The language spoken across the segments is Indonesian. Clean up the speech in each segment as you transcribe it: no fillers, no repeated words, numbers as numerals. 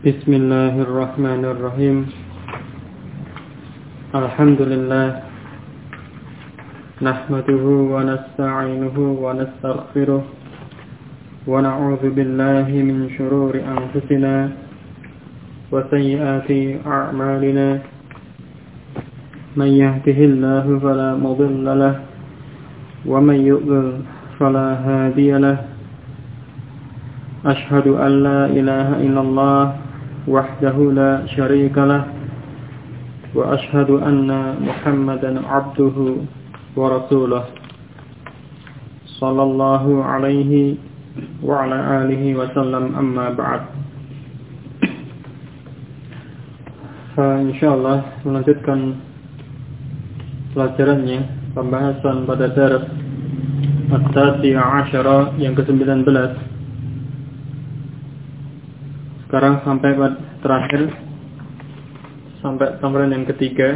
Bismillahirrahmanirrahim. Alhamdulillah. Nahmaduhu wa nasta'inuhu wa nastaghfiruh. Wa na'udzu billahi min shururi anfusina wa sayyiati a'malina. Man yahdihillahu fala mudilla lahu wa man yudlil fala hadiya lahu. Ashhadu an la ilaha illallah wahdahu la syarika lah wa ashhadu anna Muhammadan abduhu wa rasuluh sallallahu alaihi wa ala alihi wa sallam, amma ba'd. Insyaallah melanjutkan pelajarannya, pembahasan pada daras At-Tasi'ah Asyara yang ke-19. Sekarang sampai terakhir, sampai tambahan yang ketiga,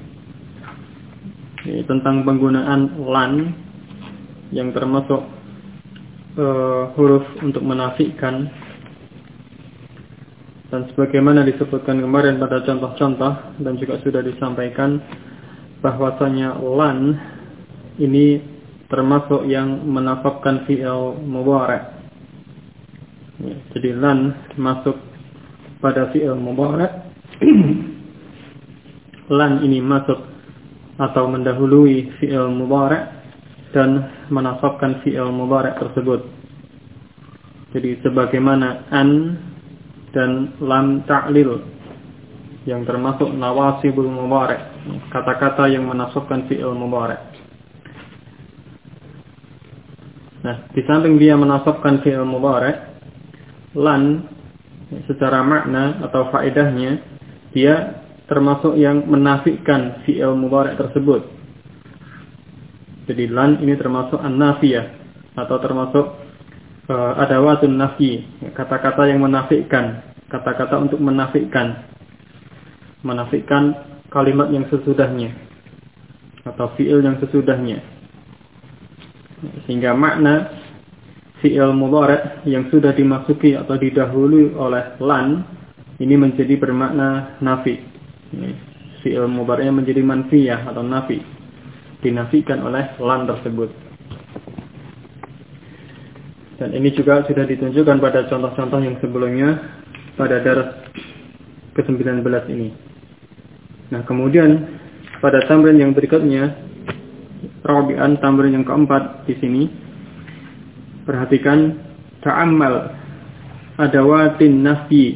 tentang penggunaan lan yang termasuk huruf untuk menafikan. Dan sebagaimana disebutkan kemarin pada contoh-contoh dan juga sudah disampaikan bahwasanya lan ini termasuk yang menafakkan fi'il mudhari'. Jadi lan masuk pada fi'il mudhari'. Lan ini masuk atau mendahului fi'il mudhari' dan menasabkan fi'il mudhari' tersebut. Jadi sebagaimana an dan lam ta'lil yang termasuk nawasibul mudhari', kata-kata yang menasabkan fi'il mudhari'. Nah, di samping dia menasabkan fi'il mudhari', lan secara makna atau faedahnya dia termasuk yang menafikan fi'il mudhari' tersebut. Jadi lan ini termasuk an-nafiyah atau termasuk adawatun nafyi, kata-kata yang menafikan, kata-kata untuk menafikan kalimat yang sesudahnya atau fi'il yang sesudahnya. Sehingga makna fi'il mudhari' yang sudah dimasuki atau didahului oleh lan ini menjadi bermakna nafi. Fi'il mudhari'nya menjadi manfiyah atau nafi, dinafikan oleh lan tersebut. Dan ini juga sudah ditunjukkan pada contoh-contoh yang sebelumnya pada daras ke-19 ini. Nah, kemudian pada tamrin yang berikutnya, rabi'an, tamrin yang keempat di sini, perhatikan ta'ammal adawatin nafyi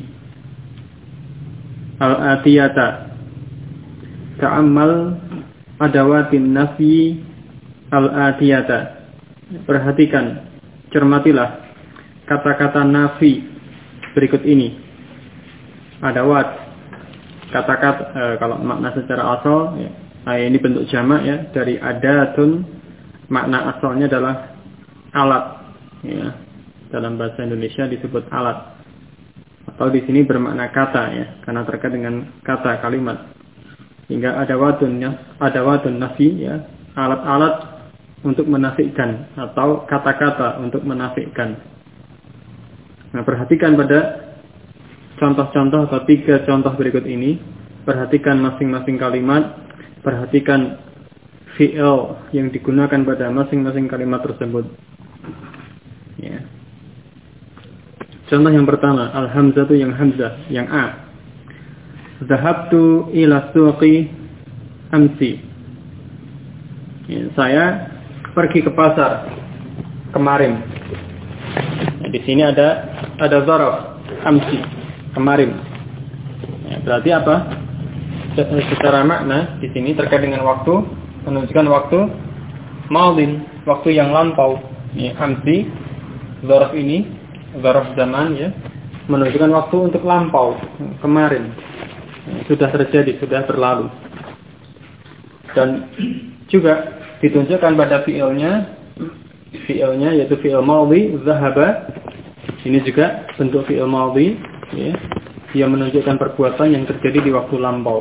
al-atiyata. Ta'ammal adawatin nafyi al-atiyata. Perhatikan, cermatilah kata-kata nafi berikut ini. Adawat, kata-kata kalau makna secara asal ya, ini bentuk jamak ya dari adatun, makna asalnya adalah alat. Ya, dalam bahasa Indonesia disebut alat, atau di sini bermakna kata ya, karena terkait dengan kata kalimat. Hingga adawatun nafi ya, alat-alat untuk menafikan atau kata-kata untuk menafikan. Nah, perhatikan pada contoh-contoh atau 3 contoh berikut ini. Perhatikan masing-masing kalimat, perhatikan fi'il yang digunakan pada masing-masing kalimat tersebut. Ya. Contoh yang pertama, al-hamzatu yang hamzah, yang a. Zahabtu ila suqi amsi. Ya, saya pergi ke pasar kemarin. Nah, di sini ada zaraf amsi, kemarin. Ya, berarti apa? Secara makna di sini terkait dengan waktu, menunjukkan waktu madin, waktu yang lampau. Ya, amsi, zaraf ini, zaraf zaman ya, menunjukkan waktu untuk lampau, kemarin. Sudah terjadi, sudah berlalu. Dan juga ditunjukkan pada fi'ilnya yaitu fi'il madhi, zahaba. Ini juga bentuk fi'il madhi ya, yang menunjukkan perbuatan yang terjadi di waktu lampau.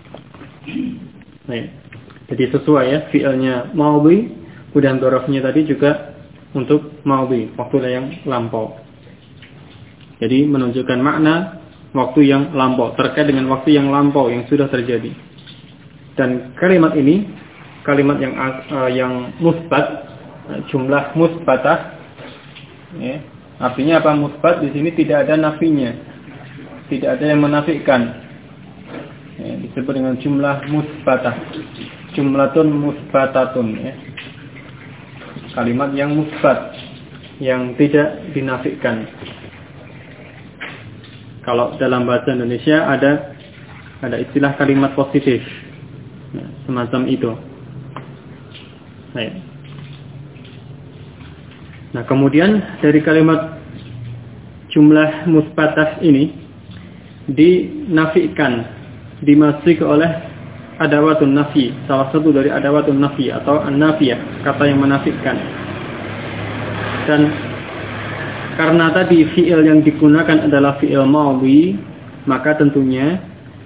Nah, jadi sesuai ya, fi'ilnya madhi, kemudian dzarafnya tadi juga untuk madhi, waktu yang lampau. Jadi menunjukkan makna waktu yang lampau, terkait dengan waktu yang lampau yang sudah terjadi. Dan kalimat ini kalimat yang musbat, jumlah musbatah, ya. Artinya apa musbat? Di sini tidak ada nafinya, tidak ada yang menafikan. Ya, disebut dengan jumlah musbatah, jumlatun musbatatun. Ya. Kalimat yang musbat, yang tidak dinafikan. Kalau dalam bahasa Indonesia ada istilah kalimat positif, ya, semacam itu. Nah, kemudian dari kalimat jumlah musbatah ini dinafikan, dimasuki oleh adawatun nafi, salah satu dari adawatun nafi atau an-nafiyah, kata yang menafikan. Dan karena tadi fi'il yang digunakan adalah fi'il madhi, maka tentunya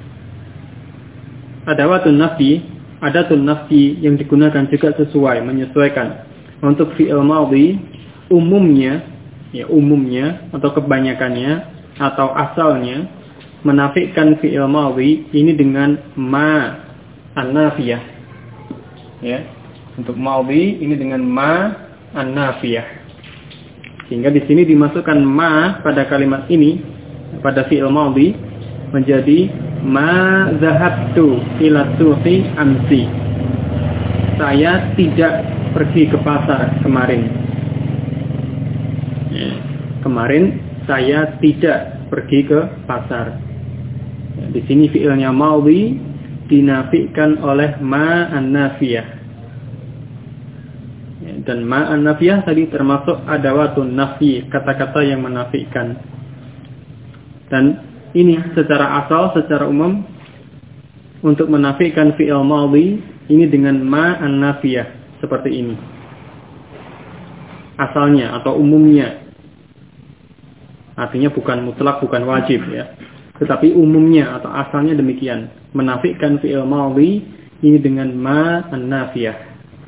adawatun nafi, adatun nafi yang digunakan juga sesuai, menyesuaikan. Untuk fi'il madhi umumnya atau kebanyakannya atau asalnya menafikan fi'il madhi ini dengan ma an-nafiyah. Ya. Untuk madhi ini dengan ma an-nafiyah. Sehingga di sini dimasukkan ma pada kalimat ini, pada fi'il madhi menjadi ma zahabtu ila suqi amsi. Saya tidak pergi ke pasar kemarin. Ya. Kemarin saya tidak pergi ke pasar. Ya, di sini fi'ilnya madhi dinafikan oleh ma an-nafiyah. Ya, dan ma an-nafiyah tadi termasuk adawatun nafi, kata-kata yang menafikan. Dan ini secara asal, secara umum untuk menafikan fi'il madhi ini dengan ma an-nafiyah seperti ini. Asalnya atau umumnya. Artinya bukan mutlak, bukan wajib ya. Tetapi umumnya atau asalnya demikian. Menafikan fi'il madhi ini dengan ma an-nafiyah.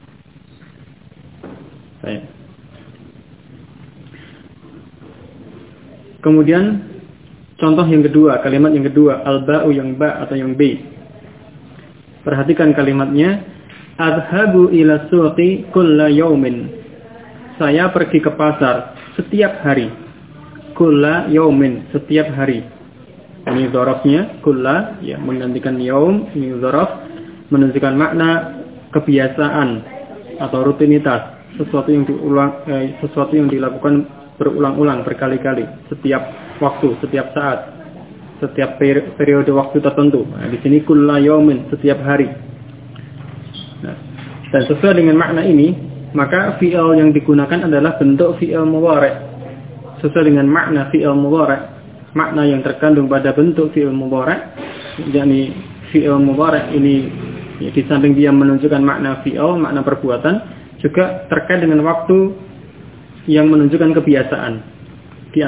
Kemudian contoh yang kedua, kalimat yang kedua, al-ba'u yang ba atau yang b. Perhatikan kalimatnya, adhabu ila suqi kulla yaumin. Saya pergi ke pasar setiap hari. Kulla yaumin, setiap hari. Ini dzarafnya, kulla ya menggantikan yaum, ini dzaraf menunjukkan makna kebiasaan atau rutinitas, sesuatu yang dilakukan berulang-ulang berkali-kali, setiap waktu, setiap saat, setiap periode waktu tertentu. Nah, di sini kulla yaumin, setiap hari. Nah, dan sesuai dengan makna ini, maka fi'il yang digunakan adalah bentuk fi'il mudhari'. Sesuai dengan makna fi'il mudhari', makna yang terkandung pada bentuk fi'il mudhari', yakni fi'il mudhari' ini ya, di samping dia menunjukkan makna fi'il, makna perbuatan, juga terkait dengan waktu yang menunjukkan kebiasaan. Di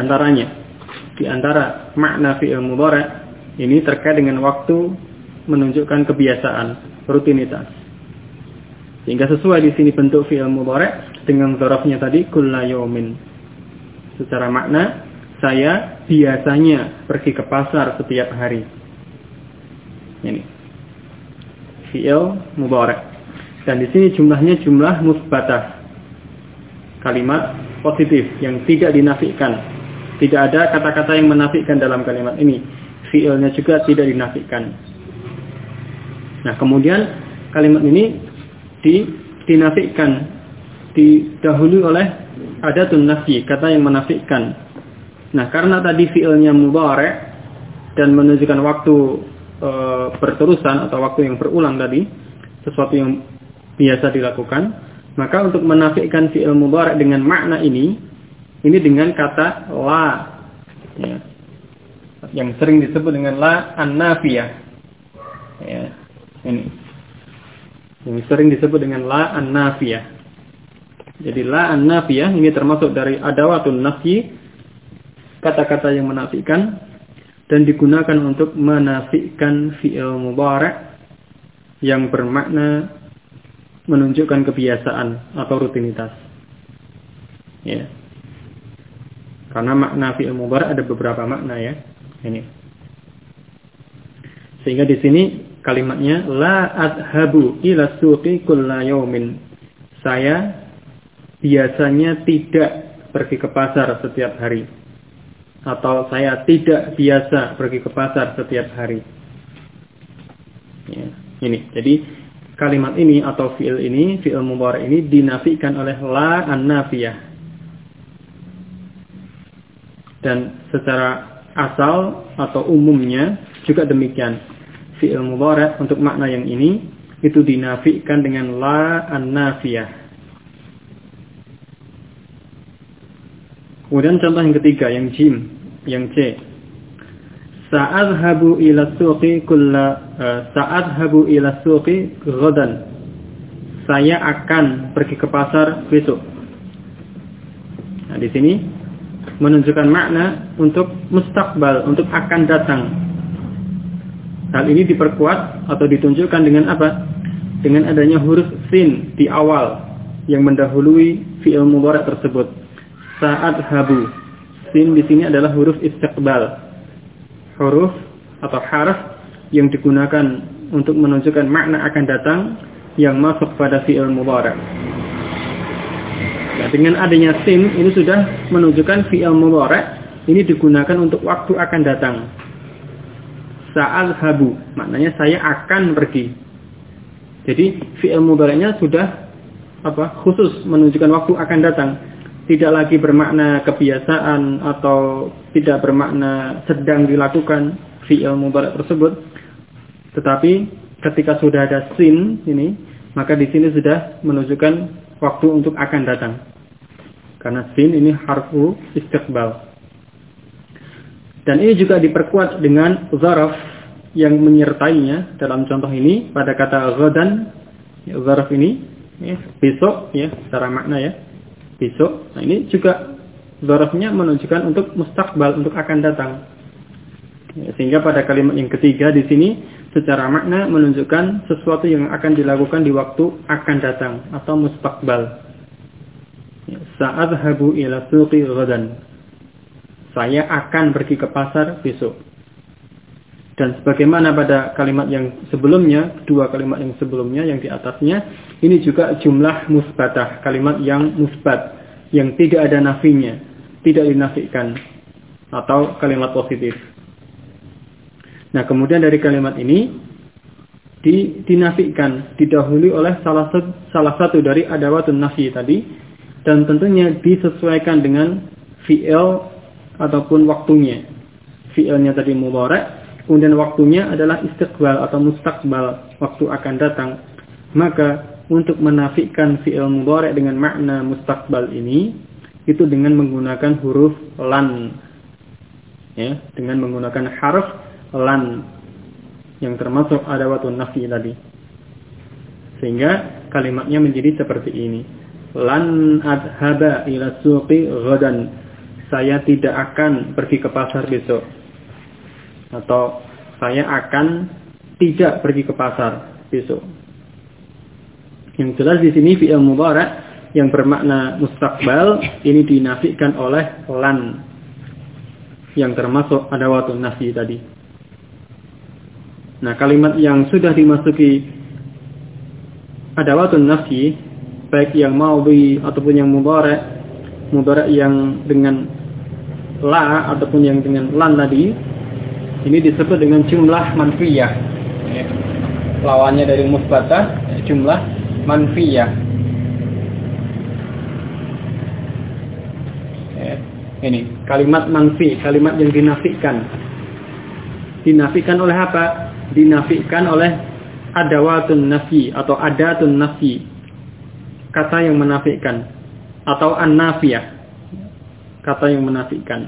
antara makna fi'il mudhari' ini terkait dengan waktu menunjukkan kebiasaan, rutinitas. Sehingga sesuai di sini bentuk fi'il mudhari' dengan dzarafnya tadi kulla yaumin. Secara makna, saya biasanya pergi ke pasar setiap hari. Ini fi'il mudhari'. Dan di sini jumlahnya jumlah musbatah. Kalimat positif yang tidak dinafikan. Tidak ada kata-kata yang menafikan dalam kalimat ini. Fi'ilnya juga tidak dinafikan. Nah, kemudian kalimat ini dinafikan, didahului oleh adatun nafi, kata yang menafikan. Nah, karena tadi fi'ilnya mudhari' dan menunjukkan waktu berterusan atau waktu yang berulang tadi, sesuatu yang biasa dilakukan, maka untuk menafikan fi'il mudhari' dengan makna ini dengan kata la, ya, yang sering disebut dengan la an-nafiyah. Ya, ini yang sering disebut dengan la an-nafiyah. Jadi la an-nafiyah ini termasuk dari adawatun nafi, kata-kata yang menafikan dan digunakan untuk menafikan fi'il mudhari' yang bermakna menunjukkan kebiasaan atau rutinitas. Ya. Karena makna fi'il mudhari' ada beberapa makna ya. Ini. Sehingga di sini kalimatnya la adhabu ila suqi kulla yaumin. Saya biasanya tidak pergi ke pasar setiap hari. Atau saya tidak biasa pergi ke pasar setiap hari. Ya, ini. Jadi kalimat ini atau fi'il ini, fi'il mudhari' ini dinafikan oleh la an-nafiyah. Dan secara asal atau umumnya juga demikian. Fi'il mudhari' untuk makna yang ini itu dinafikan dengan la an-nafiyah. Kemudian contoh yang ketiga, yang jim, yang C. Sa'adhabu ila suqi ghadan. Saya akan pergi ke pasar besok. Nah, di sini menunjukkan makna untuk mustaqbal, untuk akan datang. Hal ini diperkuat atau ditunjukkan dengan apa? Dengan adanya huruf sin di awal yang mendahului fi'il mudhari' tersebut. Sa'adhabu. Sin di sini adalah huruf istiqbal. Huruf atau harf yang digunakan untuk menunjukkan makna akan datang yang masuk pada fi'il mudhari'. Nah, dengan adanya sin ini sudah menunjukkan fi'il mudhari' ini digunakan untuk waktu akan datang. Sa'adhabu maknanya saya akan pergi. Jadi fi'il mudhari'nya sudah khusus menunjukkan waktu akan datang. Tidak lagi bermakna kebiasaan atau tidak bermakna sedang dilakukan fi'il mudhari' tersebut. Tetapi ketika sudah ada sin ini, maka di sini sudah menunjukkan waktu untuk akan datang. Karena sin ini harfu istiqbal. Dan ini juga diperkuat dengan zaraf yang menyertainya dalam contoh ini pada kata ghadan. Zaraf ini besok ya, secara makna ya. Besok. Nah, ini juga zarafnya menunjukkan untuk mustaqbal, untuk akan datang. Ya, sehingga pada kalimat yang ketiga di sini secara makna menunjukkan sesuatu yang akan dilakukan di waktu akan datang atau mustaqbal. Ya, sa'adhabu ila suqi ghadan. Saya akan pergi ke pasar besok. Dan sebagaimana pada kalimat yang sebelumnya, dua kalimat yang sebelumnya, yang di atasnya, ini juga jumlah musbatah, kalimat yang musbat, yang tidak ada nafinya, tidak dinafikan, atau kalimat positif. Nah, kemudian dari kalimat ini, dinafikan, didahului oleh salah satu dari adawatun nafi tadi, dan tentunya disesuaikan dengan fi'il ataupun waktunya. Fi'ilnya tadi mudhari', kemudian waktunya adalah istiqbal atau mustaqbal, waktu akan datang. Maka untuk menafikan fi'il mudhari' dengan makna mustaqbal ini, itu dengan menggunakan huruf lan. Ya, dengan menggunakan harf lan yang termasuk adawatun nafi tadi. Sehingga kalimatnya menjadi seperti ini. Lan adhaba ila suqi ghadan. Saya tidak akan pergi ke pasar besok. Atau saya akan tidak pergi ke pasar besok. Yang jelas di sini fi'il mudhari' yang bermakna mustaqbal ini dinafikan oleh lan yang termasuk adawatun nafi tadi. Nah, kalimat yang sudah dimasuki adawatun nafi, baik yang madhi ataupun yang mudhari' yang dengan la ataupun yang dengan lan tadi, ini disebut dengan jumlah manfiyah. Lawannya dari musbatah, jumlah manfiyah. Ini kalimat manfi, kalimat yang dinafikan. Dinafikan oleh apa? Dinafikan oleh adawatun nafi atau adatun nafi. Kata yang menafikan atau an-nafiyah. Kata yang menafikan.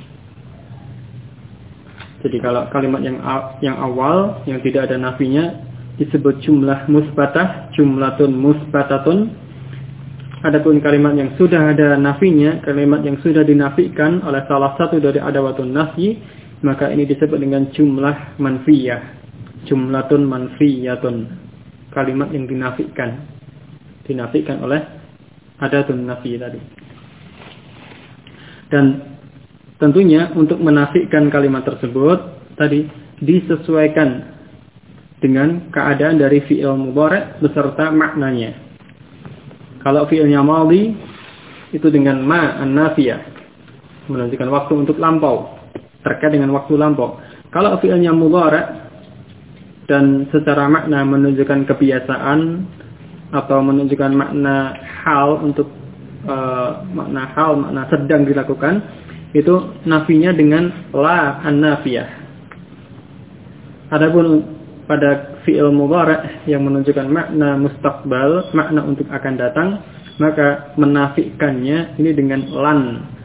Jadi kalau kalimat yang awal yang tidak ada nafinya disebut jumlah musbatah, jumlatun musbatatun. Adapun kalimat yang sudah ada nafinya, kalimat yang sudah dinafikan oleh salah satu dari adawatun nafi, maka ini disebut dengan jumlah manfiyah, jumlatun manfiyatun. Kalimat yang dinafikan oleh adatun nafi tadi. Dan tentunya untuk menafikan kalimat tersebut tadi disesuaikan dengan keadaan dari fi'il mudhari' beserta maknanya. Kalau fi'ilnya madhi itu dengan ma an-nafiyah, menunjukkan waktu untuk lampau, terkait dengan waktu lampau. Kalau fi'ilnya mudhari' dan secara makna menunjukkan kebiasaan atau menunjukkan makna hal untuk makna sedang dilakukan, itu nafinya dengan la an-nafiyah. Adapun pada fi'il mudhari' yang menunjukkan makna mustaqbal, makna untuk akan datang, maka menafikannya ini dengan lan.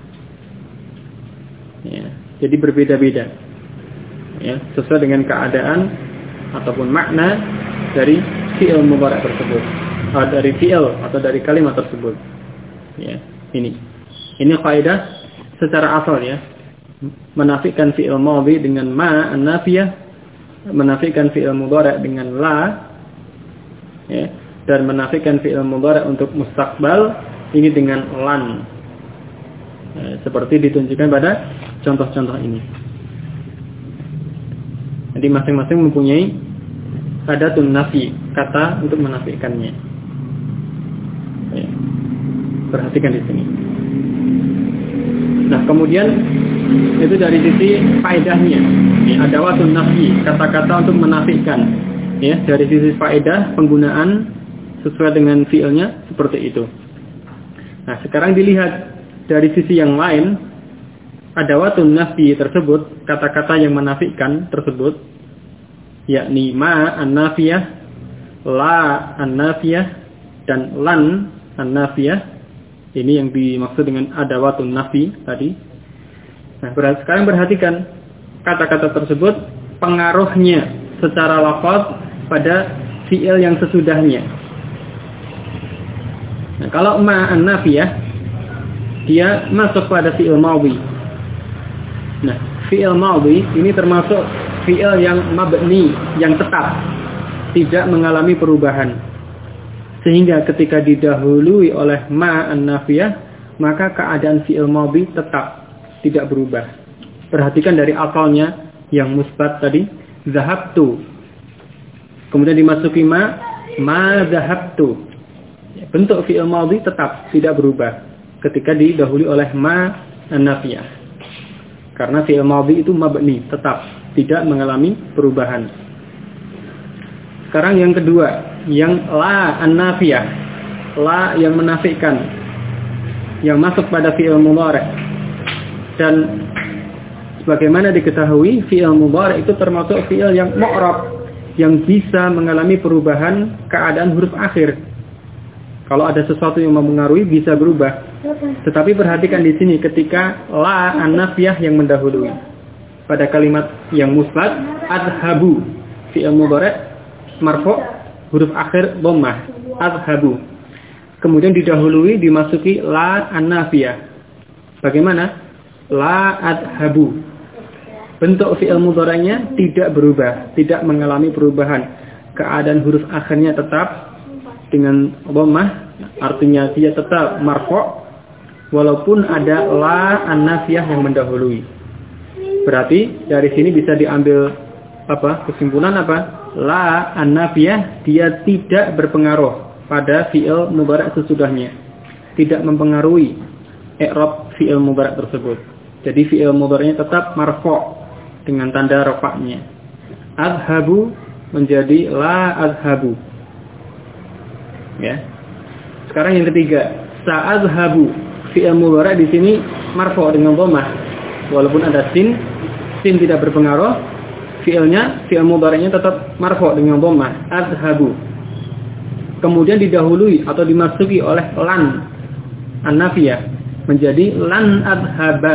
Ya, jadi berbeda-beda. Ya, sesuai dengan keadaan ataupun makna dari fi'il mudhari' tersebut, dari fi'il atau dari kalimat tersebut. Ya, ini kaidah secara asal ya. Menafikan fi'il madhi dengan ma an-nafiyah, menafikan fi'il mudhari' dengan la, ya, dan menafikan fi'il mudhari' untuk mustaqbal ini dengan lan. Ya, seperti ditunjukkan pada contoh-contoh ini. Jadi masing-masing mempunyai adatun nafi, kata untuk menafikannya. Ya. Perhatikan di sini. Nah, kemudian itu dari sisi faedahnya. Ya, adawatun nafi, kata-kata untuk menafikan. Ya, dari sisi faedah penggunaan sesuai dengan fiilnya seperti itu. Nah, sekarang dilihat dari sisi yang lain, adawatun nafi tersebut, kata-kata yang menafikan tersebut, yakni ma an-nafiyah, la an-nafiyah, dan lan an-nafiyah. Ini yang dimaksud dengan adawatun nafi tadi. Nah, sekarang perhatikan kata-kata tersebut, pengaruhnya secara lafaz pada fi'il yang sesudahnya. Nah, kalau ma an-nafiyah, dia masuk pada fi'il madhi. Nah, fi'il madhi ini termasuk fi'il yang mabni, yang tetap, tidak mengalami perubahan. Sehingga ketika didahului oleh ma an-nafiyah, maka keadaan fi'il madhi tetap tidak berubah. Perhatikan dari asalnya yang musbat tadi, zahabtu. Kemudian dimasuki ma zahabtu. Bentuk fi'il madhi tetap tidak berubah ketika didahului oleh ma an-nafiyah. Karena fi'il madhi itu mabni, tetap tidak mengalami perubahan. Sekarang yang kedua, yang la an-nafiyah, la yang menafikan, yang masuk pada fi'il mudhari'. Dan sebagaimana diketahui, fi'il mudhari' itu termasuk fi'il yang mu'rab, yang bisa mengalami perubahan keadaan huruf akhir. Kalau ada sesuatu yang mempengaruhi bisa berubah. Tetapi perhatikan di sini ketika la an-nafiyah yang mendahului. Pada kalimat yang musbat, adhabu, fi'il mudhari' marfu', huruf akhir dhammah, adhabu. Kemudian didahului dimasuki la an-nafiyah. Bagaimana? La adhabu. Bentuk fi'il mudhari'nya tidak berubah, tidak mengalami perubahan. Keadaan huruf akhirnya tetap dengan dhammah, artinya dia tetap marfu' walaupun ada la an-nafiyah yang mendahului. Berarti dari sini bisa diambil kesimpulan la an-nafiyah dia tidak berpengaruh pada fi'il mudhari' sesudahnya, tidak mempengaruhi i'rab fi'il mudhari' tersebut. Jadi fi'il mudhari'nya tetap marfu' dengan tanda rafa'nya. Adhabu menjadi la adhabu. Ya. Sekarang yang ketiga, sa'adhabu, fi'il mudhari' di sini marfu' dengan dhammah. Walaupun ada sin tidak berpengaruh, fi'il mudhari'nya tetap marfu' dengan dhammah, adhabu. Kemudian didahului atau dimasuki oleh lan an-nafiyah menjadi lan adhaba.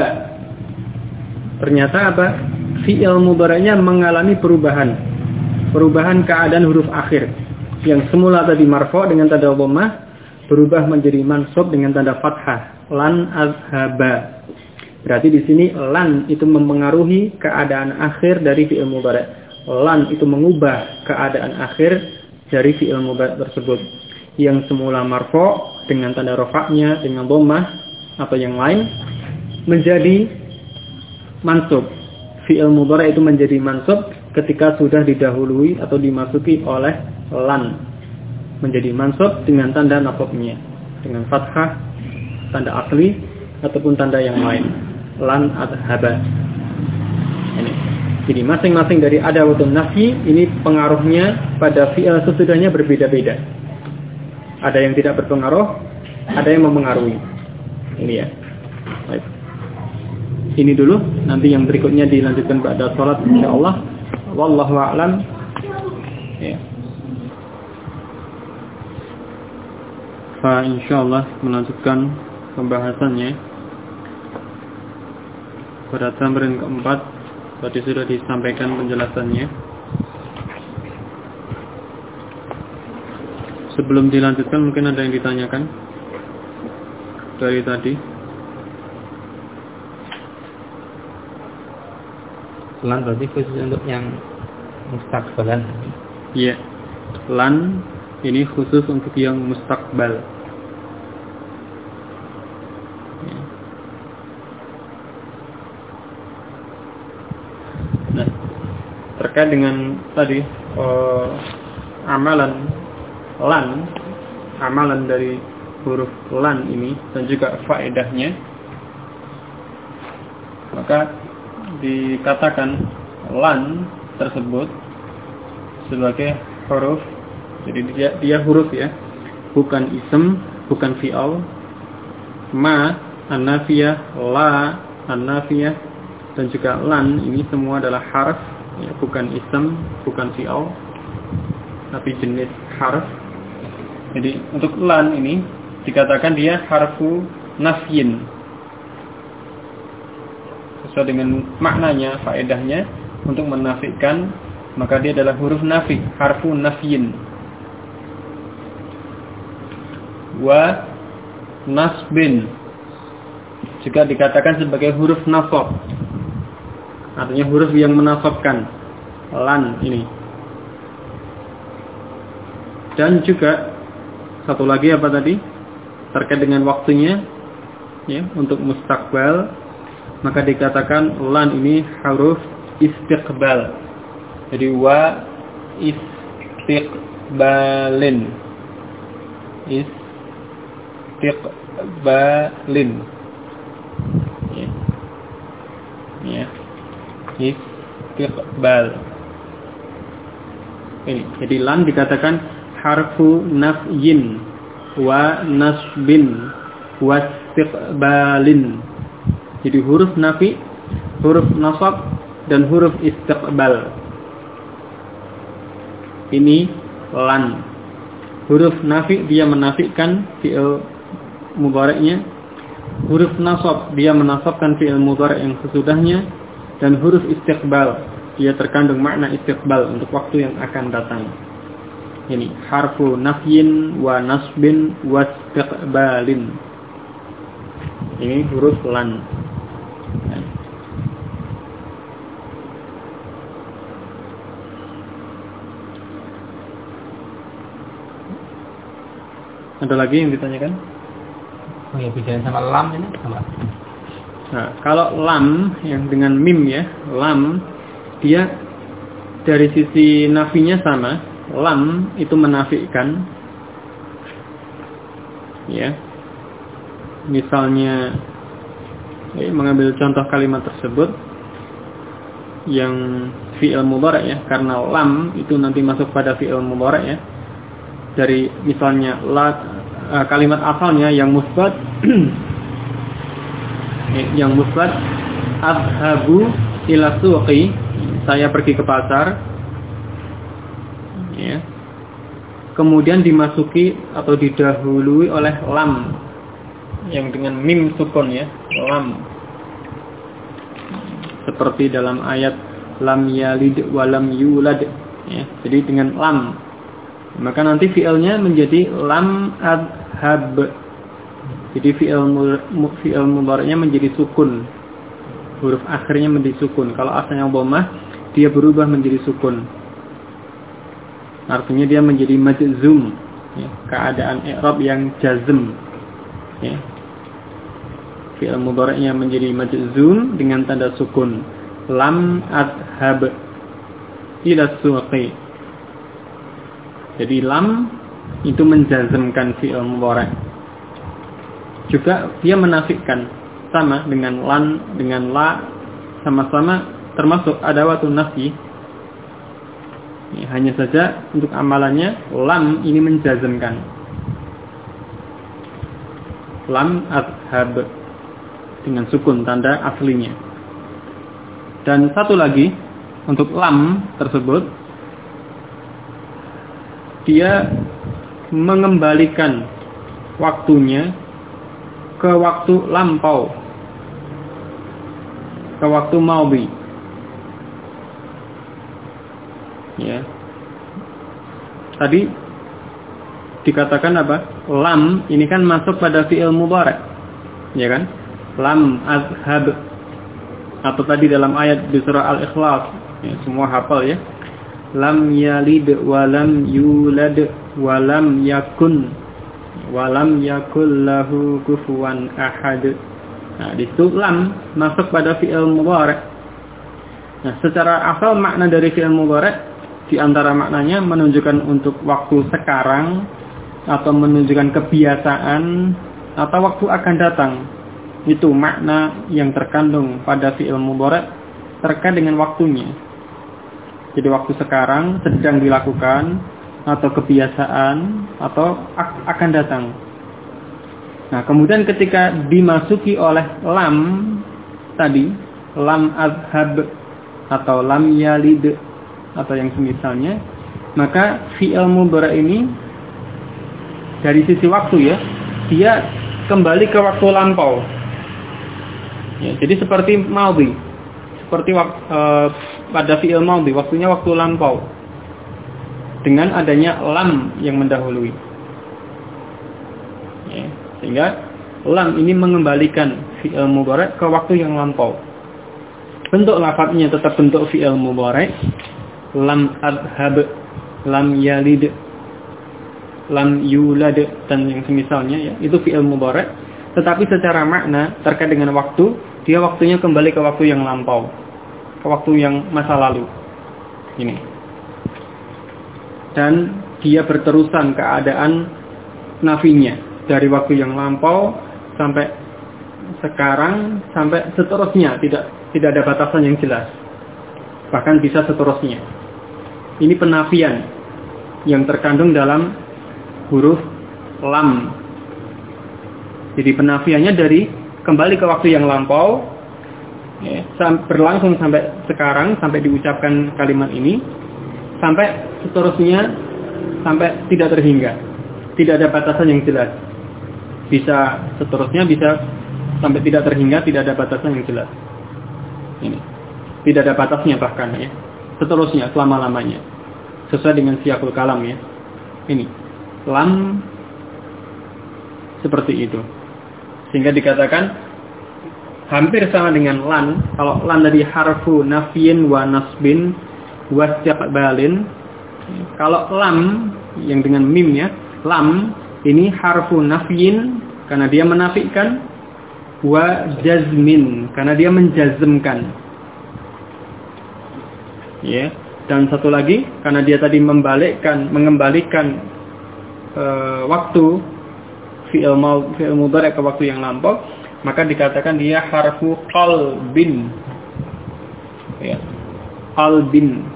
Ternyata fi'il mudhari'nya mengalami perubahan keadaan huruf akhir. Yang semula tadi marfu' dengan tanda dhammah berubah menjadi mansub dengan tanda fathah, lan adhaba. Berarti di sini lan itu mempengaruhi keadaan akhir dari fi'il mudhari'. Lan itu mengubah keadaan akhir dari fi'il mudhari' tersebut. Yang semula marfu' dengan tanda rafa'nya dengan dhammah atau yang lain menjadi mansub. Fi'il mudhari' itu menjadi mansub ketika sudah didahului atau dimasuki oleh lan, menjadi mansub dengan tanda nasabnya, dengan fathah, tanda asli ataupun tanda yang lain. Lan adhaba. Ini. Jadi masing-masing dari adawatun nafyi ini pengaruhnya pada fi'il sesudahnya berbeda-beda. Ada yang tidak berpengaruh, ada yang mempengaruhi. Ini ya. Baik. Ini dulu, nanti yang berikutnya dilanjutkan pada salat insyaallah. Wallahu a'lam. Ya. Insyaallah melanjutkan pembahasannya pada tamrin keempat. Tadi sudah disampaikan penjelasannya. Sebelum dilanjutkan mungkin ada yang ditanyakan dari tadi. Lan berarti khusus untuk yang mustaqbalan. Iya. Lan ini khusus untuk yang mustaqbal. Ya. Nah, terkait dengan tadi amalan lan, amalan dari huruf lan ini dan juga faedahnya, maka dikatakan lan tersebut sebagai huruf. Jadi dia huruf ya, bukan ism, bukan fi'al. Ma an-nafiyah, la an-nafiyah, dan juga lan ini semua adalah harf ya, bukan ism, bukan fi'al, tapi jenis harf. Jadi untuk lan ini dikatakan dia harfu nafyin, sesuai dengan maknanya, faedahnya untuk menafikan, maka dia adalah huruf nafi, harfu nafyin. Wa nasbin juga dikatakan sebagai huruf nasab, artinya huruf yang menasabkan, lan ini. Dan juga satu lagi apa tadi terkait dengan waktunya ya, untuk mustaqbal, maka dikatakan lan ini huruf istiqbal. Jadi wa istiqbalin, istiqbalin ya, ya. Istiqbal ini. Jadi lan dikatakan harfu nafyin wa nasbin wa istiqbalin. Jadi huruf nafi, huruf nasab, dan huruf istiqbal. Ini lan. Huruf nafi dia menafikan fi'il mudhari'nya. Huruf nasab dia menasabkan fi'il mudhari' yang sesudahnya. Dan huruf istiqbal dia terkandung makna istiqbal untuk waktu yang akan datang. Ini harfu nafyin wa nasbin wa istiqbalin. Ini huruf lan. Ada lagi yang ditanyakan? Oh ya, bicara sama lam ini sama. Nah, kalau lam yang dengan mim ya, lam dia dari sisi nafinya sama. Lam itu menafikan ya. Misalnya mengambil contoh kalimat tersebut yang fi'il mudhari' ya, karena lam itu nanti masuk pada fi'il mudhari' ya. Dari misalnya kalimat asalnya yang musbat yang musbat adhabu ila suqi, saya pergi ke pasar ya. Kemudian dimasuki atau didahului oleh lam yang dengan mim sukun ya, lam. Seperti dalam ayat lam yalid wa lam yulad ya. Jadi dengan lam, maka nanti fi'ilnya menjadi lam adhab. Jadi fi'il mudhari'nya menjadi sukun. Huruf akhirnya menjadi sukun. Kalau asalnya dhammah, dia berubah menjadi sukun. Artinya dia menjadi majzum ya, keadaan i'rab yang jazm ya. Fi'il mudhari'nya menjadi majzum dengan tanda sukun, lam adhab. ila suqi. Jadi lam itu menjazmkan fi'il mudhari'. Juga dia menafikan, sama dengan lan, dengan la, sama-sama termasuk adawatun nafi. Ya, hanya saja untuk amalannya lam ini menjazmkan. Lam adhab dengan sukun tanda aslinya. Dan satu lagi untuk lam tersebut, dia mengembalikan waktunya ke waktu lampau, ke waktu maudhi. Ya. Tadi dikatakan apa? Lam ini kan masuk pada fi'il mudhari'. Ya kan? Lam azhab. Atau tadi dalam ayat di surah Al-Ikhlas, ya, semua hafal ya. Lam yalid wa lam yulad wa lam yakun lahu kufuwan ahad. Nah, di situ lam masuk pada fi'il mudhari'. Nah, secara asal makna dari fi'il mudhari' di antara maknanya menunjukkan untuk waktu sekarang atau menunjukkan kebiasaan atau waktu akan datang. Itu makna yang terkandung pada fi'il mudhari' terkait dengan waktunya. Jadi waktu sekarang sedang dilakukan atau kebiasaan atau akan datang. Nah, kemudian ketika dimasuki oleh lam tadi, lam azhab atau lam yalid atau yang semisalnya, maka fi'il mudhari' ini dari sisi waktu ya, dia kembali ke waktu lampau. Ya, jadi seperti maudhi, seperti pada fi'il maudhi, waktunya waktu lampau dengan adanya lam yang mendahului. Ya, sehingga lam ini mengembalikan fi'il mudhari' ke waktu yang lampau. Bentuk lafadznya tetap bentuk fi'il mudhari', lam adhab, lam yalid, lam yulad dan yang semisalnya ya, itu fi'il mudhari', tetapi secara makna terkait dengan waktu, dia waktunya kembali ke waktu yang lampau, ke waktu yang masa lalu. Ini. Dan dia berterusan keadaan nafinya dari waktu yang lampau sampai sekarang sampai seterusnya, tidak ada batasan yang jelas. Bahkan bisa seterusnya. Ini penafian yang terkandung dalam huruf lam. Jadi penafiannya dari kembali ke waktu yang lampau, ya, berlangsung sampai sekarang, sampai diucapkan kalimat ini, sampai seterusnya, sampai tidak terhingga. Tidak ada batasan yang jelas. Bisa seterusnya, bisa sampai tidak terhingga, tidak ada batasan yang jelas. Ini. Tidak ada batasnya bahkan ya. Seterusnya, selama-lamanya. Sesuai dengan siyaqul kalam ya. Ini. Lam seperti itu. Sehingga dikatakan hampir sama dengan lan. Kalau lan dari harfu nafyin wa nasbin wa istiqbalin. Kalau lam yang dengan mim ya, lam ini harfu nafyin karena dia menafikan, wa jazmin karena dia menjazmkan. Ya, dan satu lagi karena dia tadi mengembalikan waktu fi'il mudhari' ke waktu yang lampau, maka dikatakan dia harfu qalbin. Ya. Qalbun.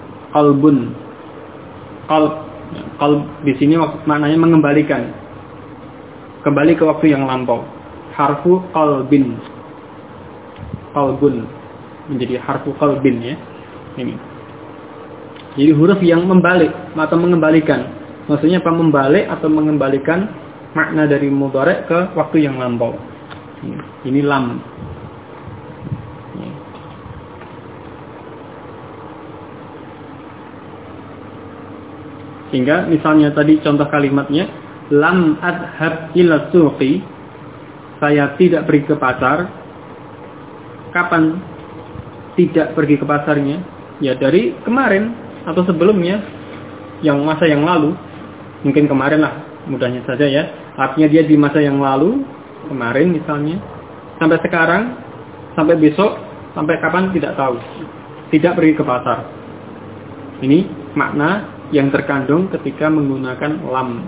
Qalb di sini maknanya mengembalikan. Kembali ke waktu yang lampau. Harfu qalbin. Qalbun menjadi harfu qalbin ya. Ini. Jadi huruf yang membalik atau mengembalikan. Maksudnya apa? Membalik atau mengembalikan makna dari mudhari' ke waktu yang lampau. Ini lam. Sehingga misalnya tadi contoh kalimatnya, lam adhab ila suqi, saya tidak pergi ke pasar. Kapan tidak pergi ke pasarnya? Ya dari kemarin atau sebelumnya, yang masa yang lalu. Mungkin kemarin lah, mudahnya saja ya. Artinya dia di masa yang lalu, kemarin misalnya, sampai sekarang, sampai besok, sampai kapan tidak tahu. Tidak pergi ke pasar. Ini makna yang terkandung ketika menggunakan lam.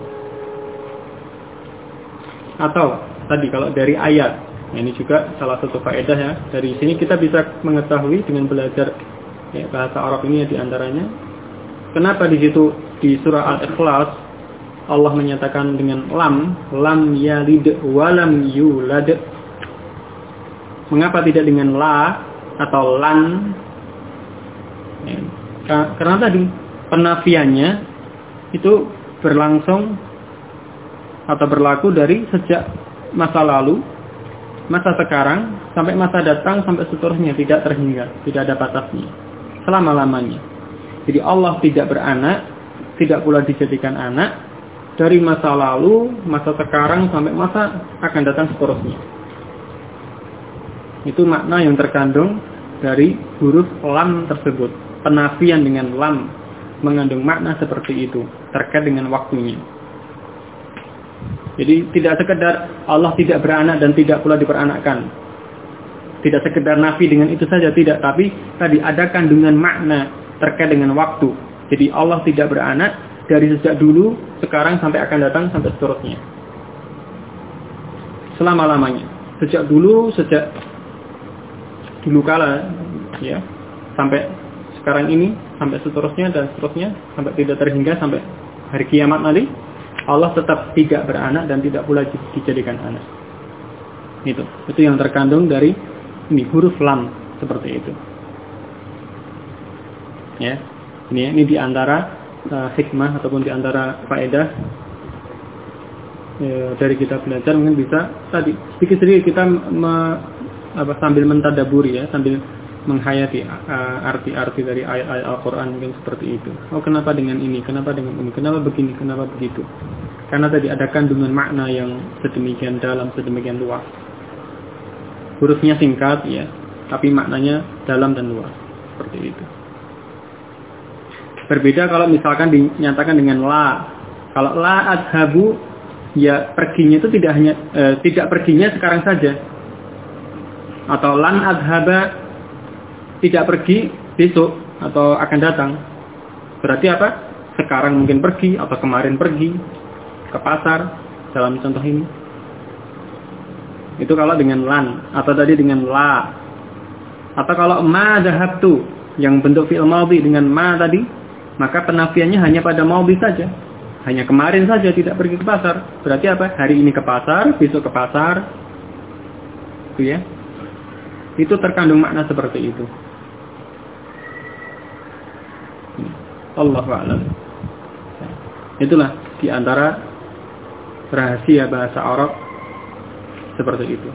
Atau tadi kalau dari ayat, ini juga salah satu faedah ya. Dari sini kita bisa mengetahui dengan belajar bahasa Arab ini diantaranya. Kenapa di situ di surah Al-Ikhlas Allah menyatakan dengan lam yalid wa lam yulad. Mengapa tidak dengan la atau lan? Karena tadi penafiannya itu berlangsung atau berlaku dari sejak masa lalu, masa sekarang, sampai masa datang, sampai seterusnya, tidak terhingga, tidak ada batasnya, selama-lamanya. Jadi Allah tidak beranak, tidak pula dijadikan anak, dari masa lalu, masa sekarang, sampai masa akan datang seterusnya. Itu makna yang terkandung dari huruf lam tersebut. Penafian dengan lam mengandung makna seperti itu terkait dengan waktunya. Jadi tidak sekedar Allah tidak beranak dan tidak pula diperanakkan. Tidak sekedar nafi dengan itu saja, tidak. Tapi tadi ada kandungan makna terkait dengan waktu. Jadi Allah tidak beranak dari sejak dulu, sekarang sampai akan datang sampai seterusnya. Selama-lamanya. Sejak dulu kala ya, sampai sekarang ini, sampai seterusnya dan seterusnya, sampai tidak terhingga sampai hari kiamat nanti, Allah tetap tidak beranak dan tidak pula dijadikan anak. Itu yang terkandung dari ini huruf lam seperti itu. Ya, ini di antara hikmah ataupun di antara faedah dari kita belajar, mungkin bisa tadi sedikit-sedikit kita sambil mentadaburi ya, sambil menghayati arti-arti dari ayat-ayat Al-Quran mungkin seperti itu. Oh, kenapa dengan ini? Kenapa dengan ini? Kenapa begini? Kenapa begitu? Karena tadi ada kandungan makna yang sedemikian dalam, sedemikian luas. Hurufnya singkat ya, tapi maknanya dalam dan luas. Seperti itu. Berbeda kalau misalkan dinyatakan dengan la. Kalau la adhabu, ya perginya itu tidak perginya sekarang saja. Atau lan adhaba, tidak pergi besok atau akan datang. Berarti apa? Sekarang mungkin pergi atau kemarin pergi ke pasar dalam contoh ini. Itu kalau dengan lan. Atau tadi dengan la. Atau kalau ma dhahabtu yang bentuk fi'il madhi dengan ma tadi, maka penafiannya hanya pada madhi saja. Hanya kemarin saja tidak pergi ke pasar. Berarti apa? Hari ini ke pasar, besok ke pasar. Itu ya. Itu terkandung makna seperti itu. Allahu a'lam. Itulah di antara rahasia bahasa Arab seperti itu.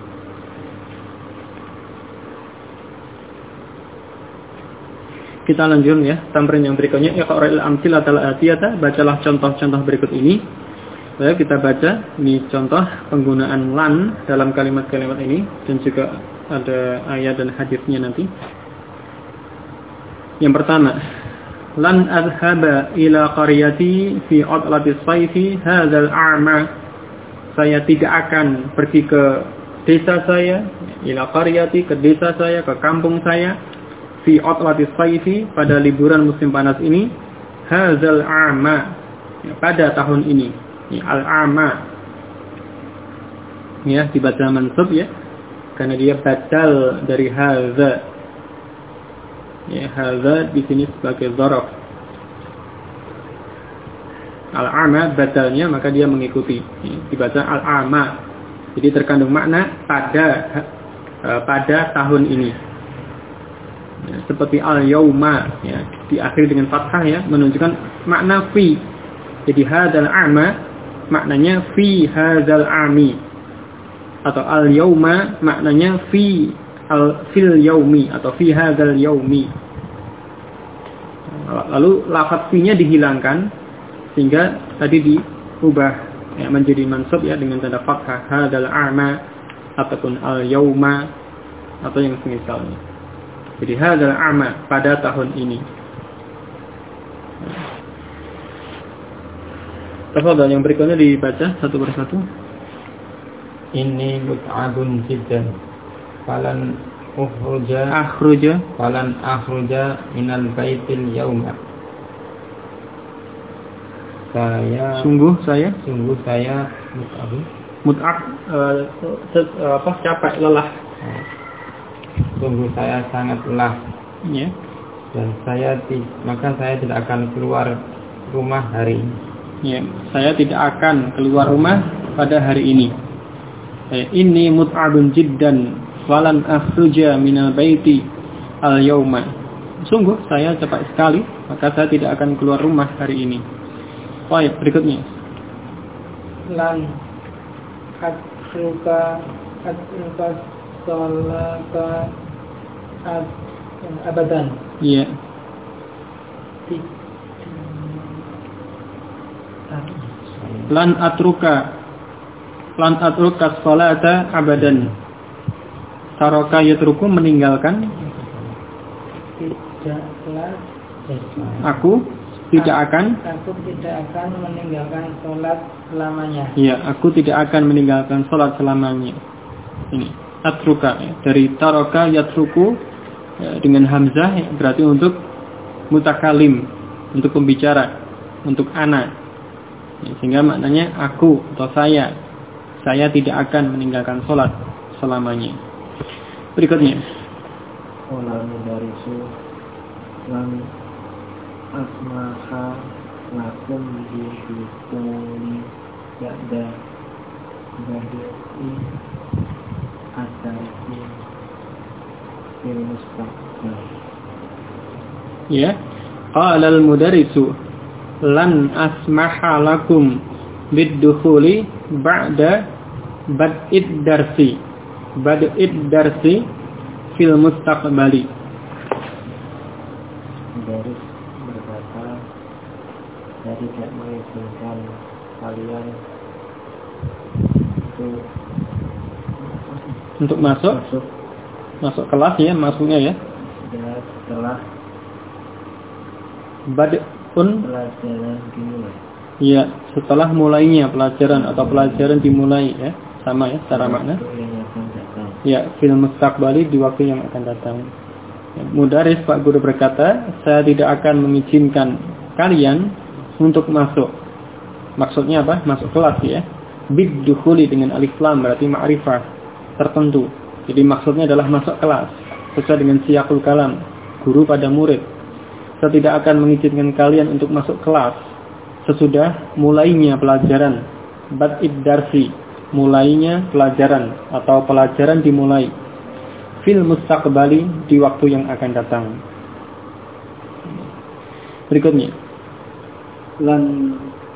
Kita lanjut ya, tamrin yang berikutnya. Iqra'il amtsilatal atiyata, bacalah contoh-contoh berikut ini. Baik, kita baca ini contoh penggunaan lan dalam kalimat-kalimat ini dan juga ada ayat dan hadisnya nanti. Yang pertama, lan adhaba ila qaryati fi adlatis sayfi hadzal a'ma. Saya tidak akan pergi ke desa saya, ila qaryati, ke desa saya, ke kampung saya, fi adlatis sayfi, pada liburan musim panas ini, hadzal a'ma, ya, pada tahun ini. Ya, al-a'ma ya dibaca mansub ya, karena dia badal dari hadza. Ya, hadza di sini sebagai dzaraf. Al-a'ma badalnya, maka dia mengikuti. Ya, dibaca al-a'ma. Jadi terkandung makna pada tahun ini. Ya, seperti al-yauma ya, diakhiri dengan fathah ya, menunjukkan makna fi. Jadi hadzal a'ma maknanya fi hadzal ami. Atau al-yauma maknanya fil yaumi atau fi hadzal yaumi. Lalu lafaz fi-nya dihilangkan sehingga tadi diubah ya, menjadi mansub ya dengan tanda fathah, hadzal a'ma ataupun al-yauma atau yang semisalnya. Jadi hadzal a'ma, pada tahun ini. Tafadhal, yang berikutnya dibaca satu persatu. Inni mut'abun jiddan falan akhruja falan akhruja minal baitil yauma. Sungguh saya mut'ab capek, lelah. Sungguh saya sangat lelah. Ya. Dan maka saya tidak akan keluar rumah hari ini. Ya, saya tidak akan keluar rumah pada hari ini. Inni mut'abun jiddan walan akhruja minal baiti al-yauma. Sungguh saya capek sekali, maka saya tidak akan keluar rumah hari ini. Baik, berikutnya. Lan atruka salata abadan. Iya. Lan atruka salata abadan. Taraka yatruku meninggalkan. Aku tidak akan meninggalkan sholat selamanya. Iya, aku tidak akan meninggalkan sholat selamanya. Ini atruka ya. Dari taraka yatruku dengan hamzah ya, berarti untuk mutakalim, untuk pembicara, untuk ana ya, sehingga maknanya aku atau saya tidak akan meninggalkan sholat selamanya. Berikutnya asmaha lakum bidukuli ya'da badi'i asari fil mustaqbal. Ya, qala al-mudarrisu lan asmaha lakum bidukhuli ba'da bad'id darsi fil mustaqbali. Mudarris berkata, saya tidak mengizinkan kalian untuk masuk kelas ya, masuknya ya. Setelah pelajaran dimulai. Ya, setelah mulainya pelajaran atau pelajaran dimulai ya, sama ya secara makna. Ya, fil mustaqbali di waktu yang akan datang. Mudarris Pak Guru berkata, saya tidak akan mengizinkan kalian untuk masuk. Maksudnya apa? Masuk kelas ya. Biddukhuli dengan alif lam berarti ma'rifah tertentu. Jadi maksudnya adalah masuk kelas sesuai dengan siyaqul kalam guru pada murid. Saya tidak akan mengizinkan kalian untuk masuk kelas sesudah mulainya pelajaran. Bad'id darsi, mulainya pelajaran atau pelajaran dimulai. Fil mustaqbali di waktu yang akan datang. Berikutnya. Lan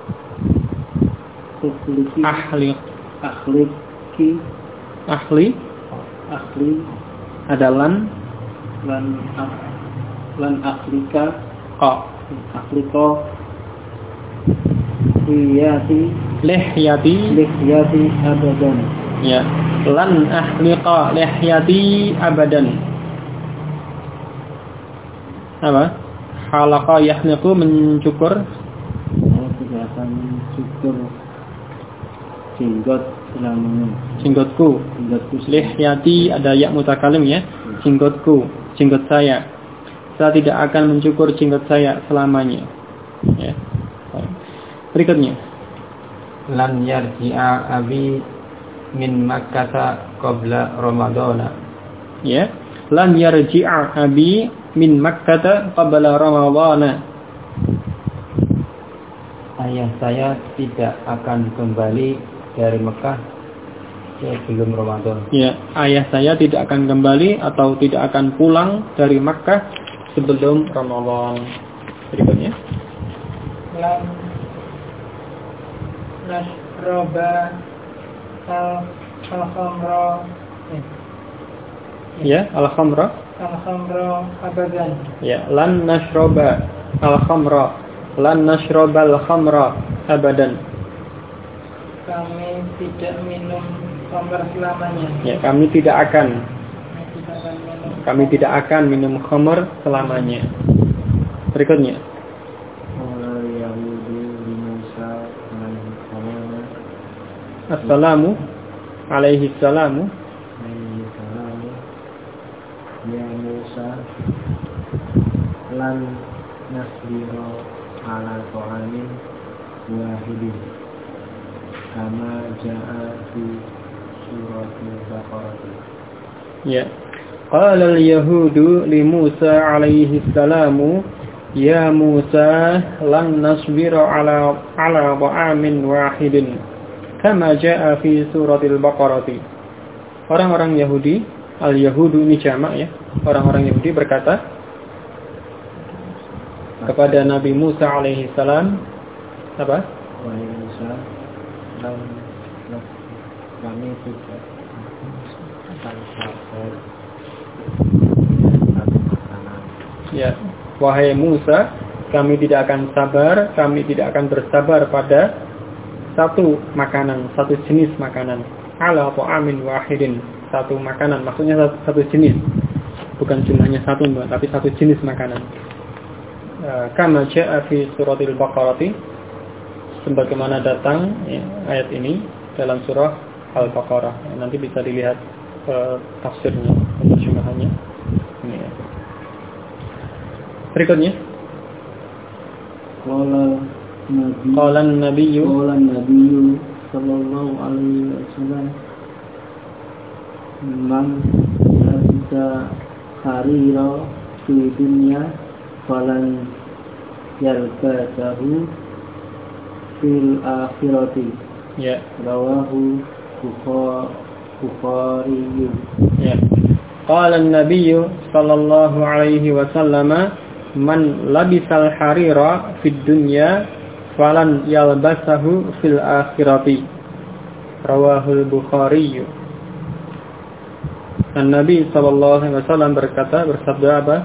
ahli ada lan ahlika ahlika lihyati abadan. Ya, lan ahliqa lihyati abadan. Apa? Halaqa yahliqu mencukur. Saya tidak akan mencukur jenggot selamanya. Jenggotku. Lihyati ada ya mutakalim ya. Jenggotku, jenggot saya. Saya tidak akan mencukur jenggot saya selamanya. Ya. Berikutnya. Lan yarji'a abi min Makkah qabla Ramadana. Ya. Lan yarji'a abi min Makkah qabla Ramadana. Ayah saya tidak akan kembali dari Mekah sebelum Ramadan. Ya, ayah saya tidak akan kembali atau tidak akan pulang dari Makkah sebelum Ramadan. Berikutnya. Lan nasroba al-khamra. Ya, al-khamra abadan. Ya, lan nashroba al-khamra. Lan nashroba al-khamra abadan. Kami tidak minum khamr selamanya. Ya, kami tidak akan minum khamr selamanya. Berikutnya. Assalamu alaihi salamu lan nasbiro ala ta'amin wahidin kama ja'a fi suratul Baqarah. Ya. Qala al-yahudu li Musa alaihi salamu ya Musa lan nasbira ala ta'amin wahidin kama ja'a fi suratil Baqarah. Orang-orang Yahudi, al-yahudu ini jamak ya. Orang-orang Yahudi berkata kepada Nabi Musa alaihi salam apa? Wahai Musa, kami tidak akan sabar. Ya, wahai Musa, kami tidak akan sabar, kami tidak akan bersabar pada satu makanan, satu jenis makanan. Ala ta'amin wahidin, satu makanan, maksudnya satu jenis. Bukan jumlahnya satu, tapi satu jenis makanan. Kama ja'a fi suratil Baqarah, sebagaimana datang ya, ayat ini dalam surah Al-Baqarah. Nanti bisa dilihat tafsirnya, terjemahannya. Ini ya. Berikutnya. Qala an-nabiyyu sallallahu alaihi wasallam man labisa harira fi dunya falan yalbasahu fil akhirati. Ya. Rawahu Bukhari. Ya. Qala an-nabiyyu sallallahu alaihi wasallam man labisal harira fid dunya falan yalbasahu fil akhirati. Rawahul Bukhari. Dan Nabi sallallahu alaihi wasallam bersabda apa?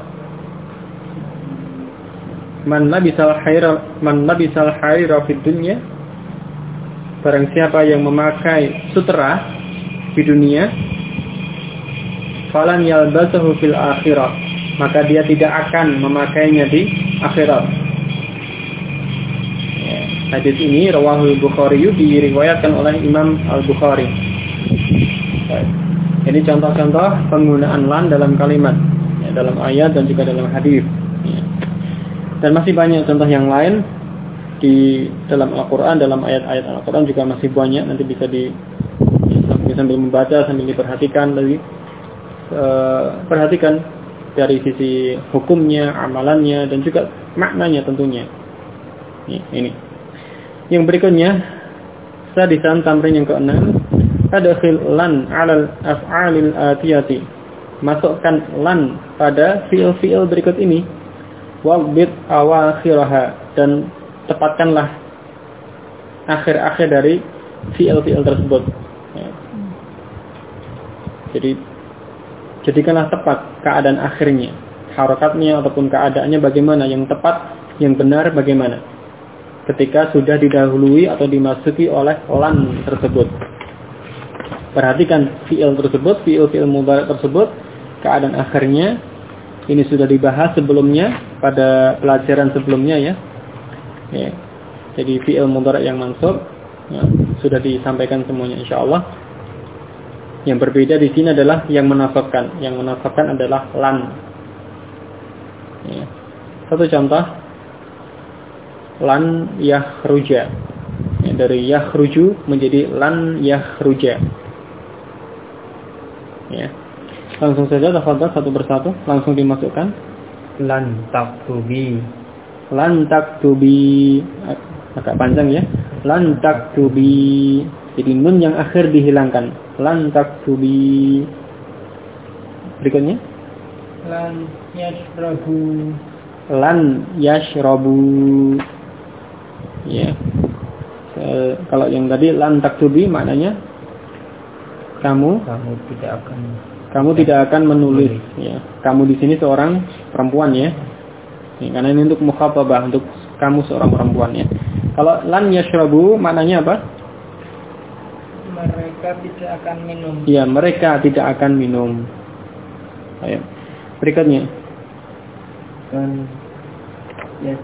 Man labisal harira fid dunya, barang siapa yang memakai sutera di dunia, falan yalbasahu fil akhirah, maka dia tidak akan memakainya di akhirat. Hadis ini rawahul Bukhari, diriwayatkan oleh Imam Al-Bukhari. Ini contoh-contoh penggunaan lan dalam kalimat, ya, dalam ayat dan juga dalam hadis. Ya. Dan masih banyak contoh yang lain di dalam Al-Quran, dalam ayat-ayat Al-Quran juga masih banyak. Nanti bisa sambil membaca, sambil diperhatikan lagi. Perhatikan dari sisi hukumnya, amalannya, dan juga maknanya tentunya. Ini. Yang berikutnya, sadisan tamrin yang ke-6, adkhil lan 'alal af'alil atiyati. Masukkan lan pada fi'il-fi'il berikut ini. Waqbid awakhiraha, dan tepatkanlah akhir-akhir dari fi'il-fi'il tersebut. Ya. Jadi jadikanlah tepat keadaan akhirnya, harakatnya ataupun keadaannya bagaimana, yang tepat, yang benar bagaimana ketika sudah didahului atau dimasuki oleh lan tersebut. Perhatikan fi'il tersebut, fi'il mudhari' tersebut, keadaan akhirnya. Ini sudah dibahas sebelumnya pada pelajaran sebelumnya ya. Ya. Jadi fi'il mudhari' yang mansub ya, sudah disampaikan semuanya insyaallah. Yang berbeda di sini adalah yang menasabkan. Yang menasabkan adalah lan. Ya. Satu contoh, lan yakhruja. Ya, dari yakhruju menjadi lan yakhruja. Ya. Langsung saja tafadhal satu persatu, langsung dimasukkan. Lan taktubi. Lan taktubi, agak panjang ya. Lan taktubi. Jadi nun yang akhir dihilangkan. Lan taktubi. Berikutnya. Lan yashrabu. Lan yashrabu. Ya. Kalau yang tadi lan taktubi maknanya kamu tidak akan menulis. Ya. Kamu di sini seorang perempuan ya. Karena ini untuk mukhatabah, untuk kamu seorang perempuan ya. Kalau lan yashrabu maknanya apa? Mereka tidak akan minum. Ya, mereka tidak akan minum. Ayo. Berikutnya. Kan ya.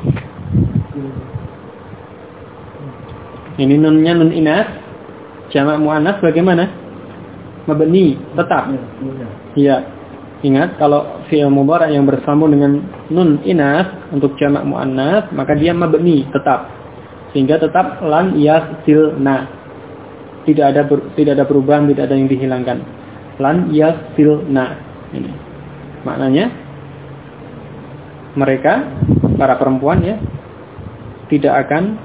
Ini nunnya nun inas. Jamak muannas bagaimana? Mabni, tetap. Iya. Ingat, kalau fi'il mudhari' yang bersambung dengan nun inas untuk jamak muannas, maka dia mabni tetap. Sehingga tetap lan yasilna. Tidak ada perubahan, tidak ada yang dihilangkan. Lan yasilna. Ini. Maknanya mereka, para perempuan ya, tidak akan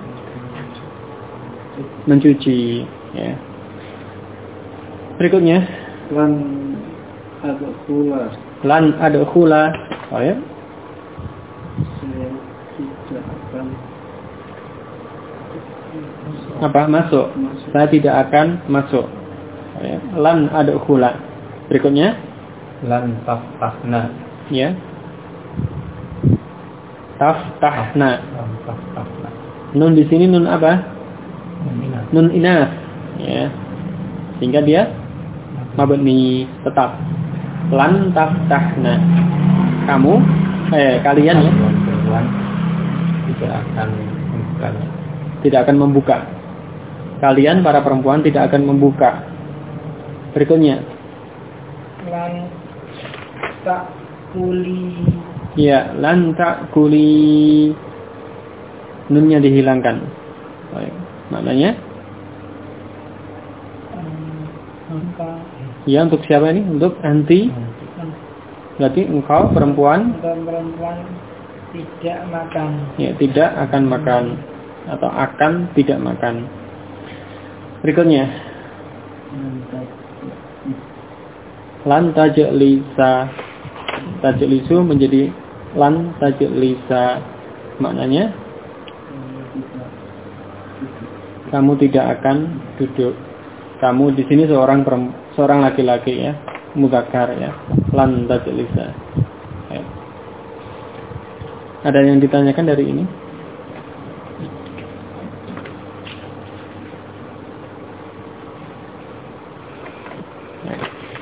mencuci ya. Berikutnya lan adkhula. Oh ya. Saya tidak akan apa? Masuk. Saya tidak akan masuk. Oh ya. Lan adkhula. Berikutnya lan taftahna. Ya. Taftahna. Nun di sini nun apa? Nun inas. Ya. Sehingga dia mabni tetap. Lan taftahna. Kamu kalian ya tidak akan membuka. Kalian para perempuan tidak akan membuka. Berikutnya lan ta'kuli. Ya, lan ta'kuli. Nunnya dihilangkan. Baik. Maknanya ya, untuk siapa ini? Untuk anti. Berarti engkau perempuan tidak makan. Ya, tidak akan makan atau akan tidak makan. Berikutnya lan tajlisa. Tajlisu menjadi lan tajlisa. Maknanya kamu tidak akan duduk. Kamu di sini seorang laki-laki ya, mudzakkar ya. Lan tajlisa. Ya. Ada yang ditanyakan dari ini? Ya.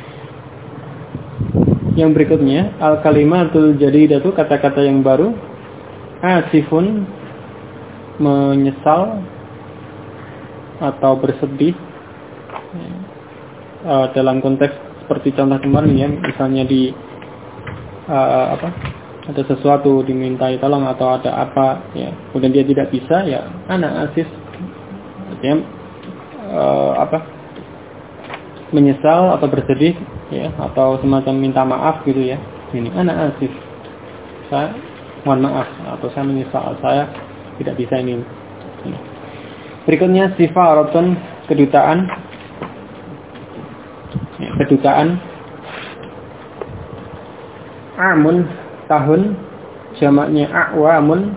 Yang berikutnya, al-kalimatul jadidatu, kata-kata yang baru. Asifun, menyesal atau bersedih. Dalam konteks seperti contoh kemarin ya, misalnya di ada sesuatu dimintai tolong atau ada apa ya, kemudian dia tidak bisa ya, ana asif. Artinya menyesal atau bersedih ya, atau semacam minta maaf gitu ya. Ini ana asif. Saya mohon maaf atau saya menyesal, saya tidak bisa ini. Berikutnya sifaratun, kedutaan. Ya, kedutaan. Amun, tahun, jamaknya a'wamun.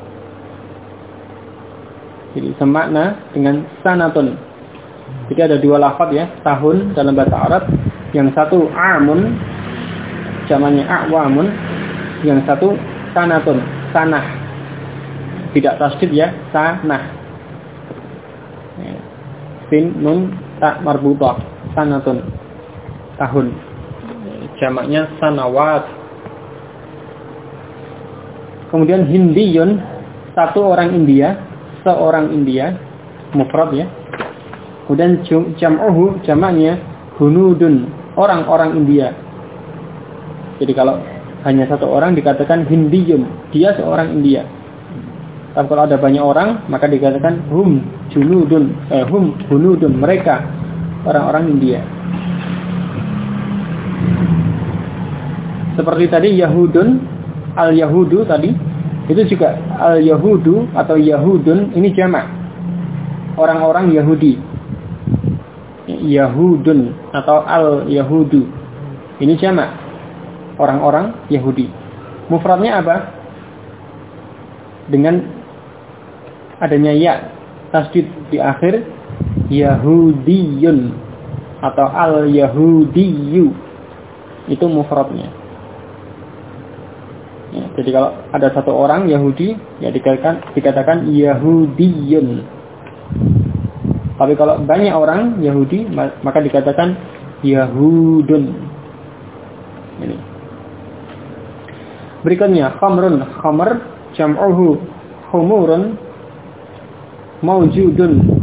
Jadi semakna dengan sanatun. Jadi ada dua lafaz ya, tahun dalam bahasa Arab. Yang satu amun, jamaknya a'wamun. Yang satu sanatun, sanah. Tidak tasdid ya, sanah. Sin, nun, ta marbutah, sanatun, tahun. Jamaknya sanawat. Kemudian hindiyun, satu orang India, seorang India, mufrad ya. Kemudian jam'uhu, jamaknya hunudun, orang-orang India. Jadi kalau hanya satu orang dikatakan hindiyun, dia seorang India. Tapi kalau ada banyak orang, maka dikatakan hum hunudun, mereka orang-orang India. Seperti tadi Yahudun, al-Yahudu tadi, itu juga al-Yahudu atau Yahudun, ini jamak. Orang-orang Yahudi. Yahudun atau al-Yahudu. Ini jamak. Orang-orang Yahudi. Mufradnya apa? Dengan adanya ya, tasdid di akhir, Yahudiyun atau al-Yahudiyu. Itu mufradnya. Ya, jadi kalau ada satu orang Yahudi, ya dikatakan Yahudiyun. Tapi kalau banyak orang Yahudi, maka dikatakan Yahudun. Ini. Berikutnya khamrun, khamr, jam'uhu khumurun, maujudun,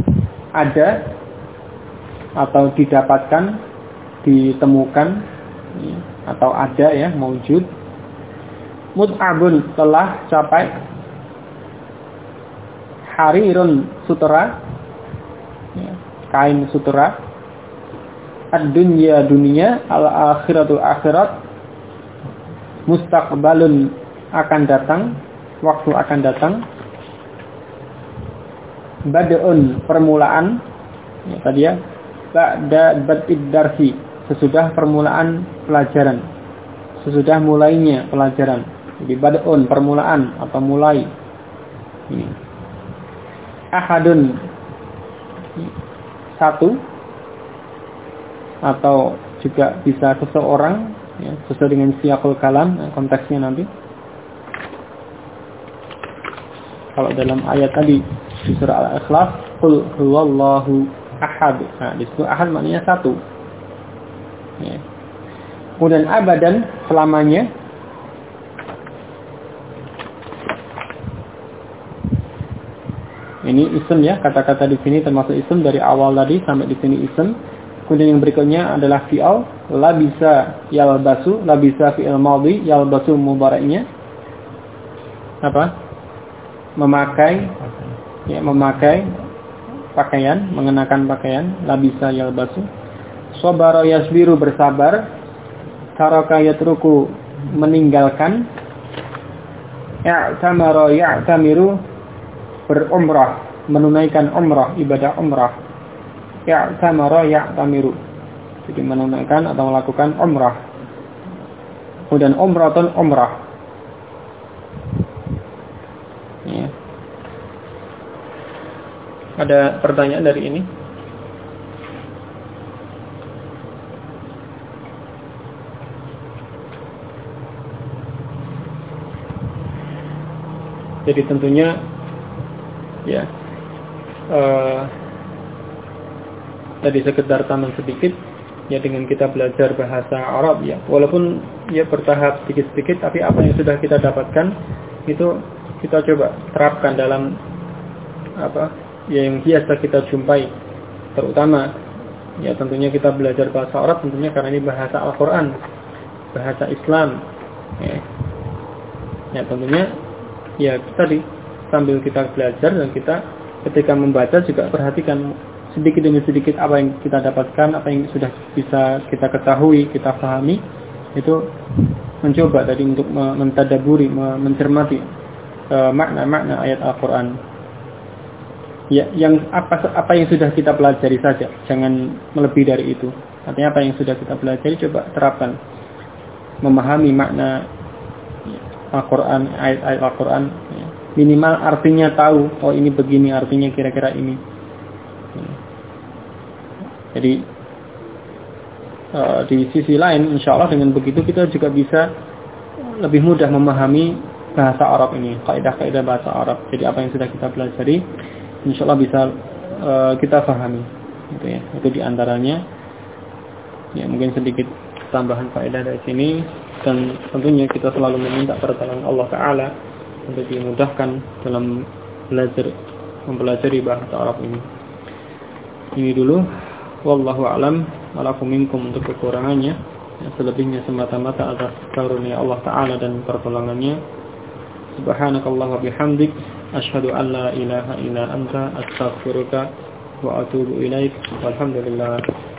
ada atau didapatkan, ditemukan. atau ada ya, maujud. Mut'abun telah capai. Harirun sutera, ya, kain sutera. Ad-dunya dunia, al-akhiratu akhirat. Mustaqbalun akan datang, waktu akan datang. Bad'un permulaan, ya, tadi ya, ba'da bad'id darsi, sesudah permulaan pelajaran, sesudah mulainya pelajaran. Jadi bad'un permulaan atau mulai. Ini. Ahadun satu, atau juga bisa seseorang, ya, sesuai dengan siyaqul kalam, konteksnya nanti. Kalau dalam ayat tadi di surah Al-Ikhlas, qul huwallahu ahad. Nah, di situ ahad maknanya satu. Ya. Kemudian abadan selamanya. Ini isim ya, kata-kata di sini termasuk isim dari awal tadi sampai di sini isim. Kemudian yang berikutnya adalah fi'al, labisa yalbasu, labisa fi'il madhi, yalbasu mudhari'nya. Apa? Memakai, ya, memakai pakaian, mengenakan pakaian, labisa yalbasu. Sabara yasbiru bersabar, taraka yatruku meninggalkan, i'tamara ya'tamiru berumrah, menunaikan umrah, ibadah umrah. I'tamara ya'tamiru, jadi menunaikan atau melakukan umrah. Kemudian umratun umrah. Ya. Ada pertanyaan dari ini? Jadi tentunya ya tadi sekedar taman sedikit ya, dengan kita belajar bahasa Arab ya, walaupun ya bertahap sedikit-sedikit, tapi apa yang sudah kita dapatkan itu kita coba terapkan dalam apa ya yang biasa kita jumpai, terutama ya tentunya kita belajar bahasa Arab tentunya karena ini bahasa Al-Quran, bahasa Islam ya. Ya tentunya ya tadi sambil kita belajar dan kita ketika membaca juga perhatikan sedikit demi sedikit apa yang kita dapatkan, apa yang sudah bisa kita ketahui, kita pahami, itu mencoba tadi untuk mentadaburi, mencermati makna-makna ayat Al-Quran. Ya, yang apa yang sudah kita pelajari saja, jangan melebihi dari itu. Artinya apa yang sudah kita pelajari coba terapkan, memahami makna Al-Quran, ayat-ayat Al-Quran. Ya. Minimal artinya tahu, oh ini begini artinya kira-kira ini. Ya. Jadi di sisi lain, insya Allah dengan begitu kita juga bisa lebih mudah memahami bahasa Arab ini, kaidah-kaidah bahasa Arab. Jadi apa yang sudah kita pelajari, insya Allah bisa kita pahami. Gitu ya. Itu diantaranya. Ya mungkin sedikit tambahan faedah dari sini, dan tentunya kita selalu meminta pertolongan Allah Taala untuk dimudahkan dalam mempelajari bahasa Arab ini. Ini dulu. Wallahu a'lam, walakum minkum untuk kekurangannya, ya, selebihnya semata-mata atas karunia Allah Ta'ala dan pertolongannya. Subhanakallah wa bihamdik, asyhadu an la ilaha illa anta, astaghfiruka wa atubu ilaik. Walhamdulillah.